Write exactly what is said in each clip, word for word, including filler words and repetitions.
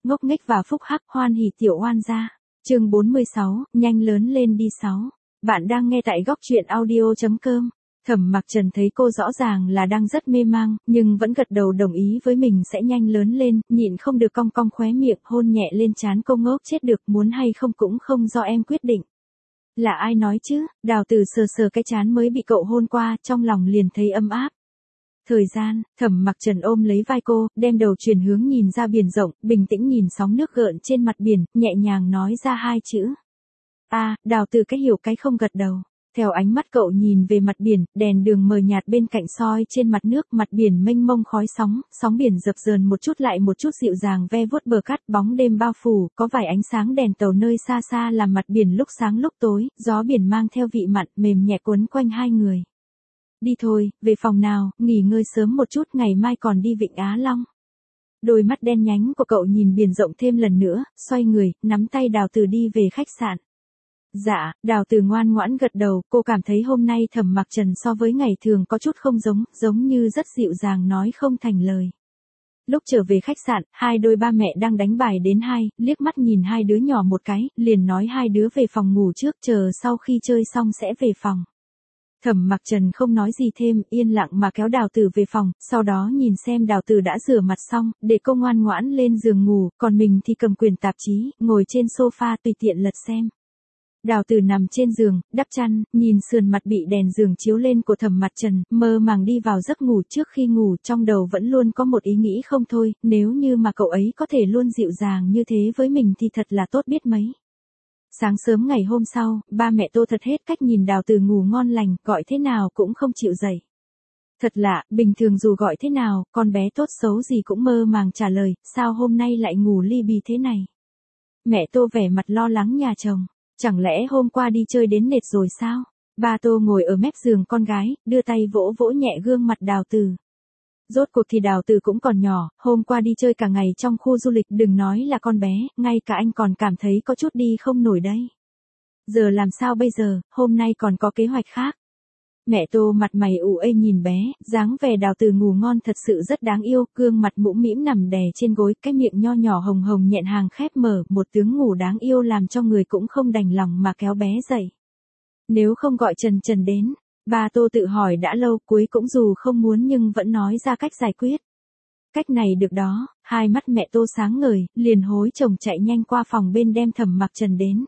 ngốc nghếch và phúc hắc, hoan hỉ tiểu oan gia. Chương bốn mươi sáu, nhanh lớn lên đi sáu. Bạn đang nghe tại góc truyện audio chấm com. Thẩm Mặc Trần thấy cô rõ ràng là đang rất mê mang, nhưng vẫn gật đầu đồng ý với mình sẽ nhanh lớn lên, nhịn không được cong cong khóe miệng, hôn nhẹ lên trán cô. Ngốc chết được, muốn hay không cũng không do em quyết định. Là ai nói chứ? Đào Tử sờ sờ cái trán mới bị cậu hôn qua, trong lòng liền thấy ấm áp. Thời gian, Thẩm Mặc Trần ôm lấy vai cô, đem đầu chuyển hướng nhìn ra biển rộng, bình tĩnh nhìn sóng nước gợn trên mặt biển, nhẹ nhàng nói ra hai chữ. A, à, Đào Tử cái hiểu cái không gật đầu. Theo ánh mắt cậu nhìn về mặt biển, đèn đường mờ nhạt bên cạnh soi trên mặt nước, mặt biển mênh mông khói sóng, sóng biển dập dờn một chút lại một chút dịu dàng ve vuốt bờ cát, bóng đêm bao phủ, có vài ánh sáng đèn tàu nơi xa xa làm mặt biển lúc sáng lúc tối, gió biển mang theo vị mặn mềm nhẹ quấn quanh hai người. Đi thôi, về phòng nào, nghỉ ngơi sớm một chút, ngày mai còn đi Vịnh Á Long. Đôi mắt đen nhánh của cậu nhìn biển rộng thêm lần nữa, xoay người, nắm tay Đào Tử đi về khách sạn. Dạ, Đào Tử ngoan ngoãn gật đầu, cô cảm thấy hôm nay Thẩm Mặc Trần so với ngày thường có chút không giống, giống như rất dịu dàng nói không thành lời. Lúc trở về khách sạn, hai đôi ba mẹ đang đánh bài đến hai, liếc mắt nhìn hai đứa nhỏ một cái, liền nói hai đứa về phòng ngủ trước, chờ sau khi chơi xong sẽ về phòng. Thẩm Mặc Trần không nói gì thêm, yên lặng mà kéo Đào Tử về phòng, sau đó nhìn xem Đào Tử đã rửa mặt xong, để cô ngoan ngoãn lên giường ngủ, còn mình thì cầm quyển tạp chí, ngồi trên sofa tùy tiện lật xem. Đào Tử nằm trên giường, đắp chăn, nhìn sườn mặt bị đèn giường chiếu lên của Thẩm Mặc Trần, mơ màng đi vào giấc ngủ. Trước khi ngủ trong đầu vẫn luôn có một ý nghĩ không thôi, nếu như mà cậu ấy có thể luôn dịu dàng như thế với mình thì thật là tốt biết mấy. Sáng sớm ngày hôm sau, ba mẹ Tô thật hết cách nhìn Đào Tử ngủ ngon lành, gọi thế nào cũng không chịu dậy. Thật lạ, bình thường dù gọi thế nào, con bé tốt xấu gì cũng mơ màng trả lời, sao hôm nay lại ngủ li bì thế này. Mẹ Tô vẻ mặt lo lắng nhà chồng. Chẳng lẽ hôm qua đi chơi đến mệt rồi sao? Ba Tô ngồi ở mép giường con gái, đưa tay vỗ vỗ nhẹ gương mặt Đào Tử. Rốt cuộc thì Đào Tử cũng còn nhỏ, hôm qua đi chơi cả ngày trong khu du lịch, đừng nói là con bé, ngay cả anh còn cảm thấy có chút đi không nổi đây. Giờ làm sao bây giờ, hôm nay còn có kế hoạch khác. Mẹ Tô mặt mày ủ ê nhìn bé, dáng vẻ Đào Tử ngủ ngon thật sự rất đáng yêu, gương mặt mũm mĩm nằm đè trên gối, cái miệng nho nhỏ hồng hồng nhẹn hàng khép mở, một tiếng ngủ đáng yêu làm cho người cũng không đành lòng mà kéo bé dậy. Nếu không gọi Trần Trần đến, ba Tô tự hỏi đã lâu, cuối cũng dù không muốn nhưng vẫn nói ra cách giải quyết. Cách này được đó, hai mắt mẹ Tô sáng ngời, liền hối chồng chạy nhanh qua phòng bên đem Thẩm Mặc Trần đến.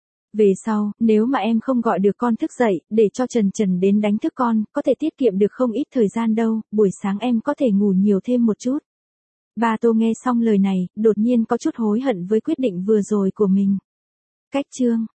Về sau, nếu mà em không gọi được con thức dậy, để cho Trần Trần đến đánh thức con, có thể tiết kiệm được không ít thời gian đâu, buổi sáng em có thể ngủ nhiều thêm một chút. Ba Tô nghe xong lời này, đột nhiên có chút hối hận với quyết định vừa rồi của mình. Cách chương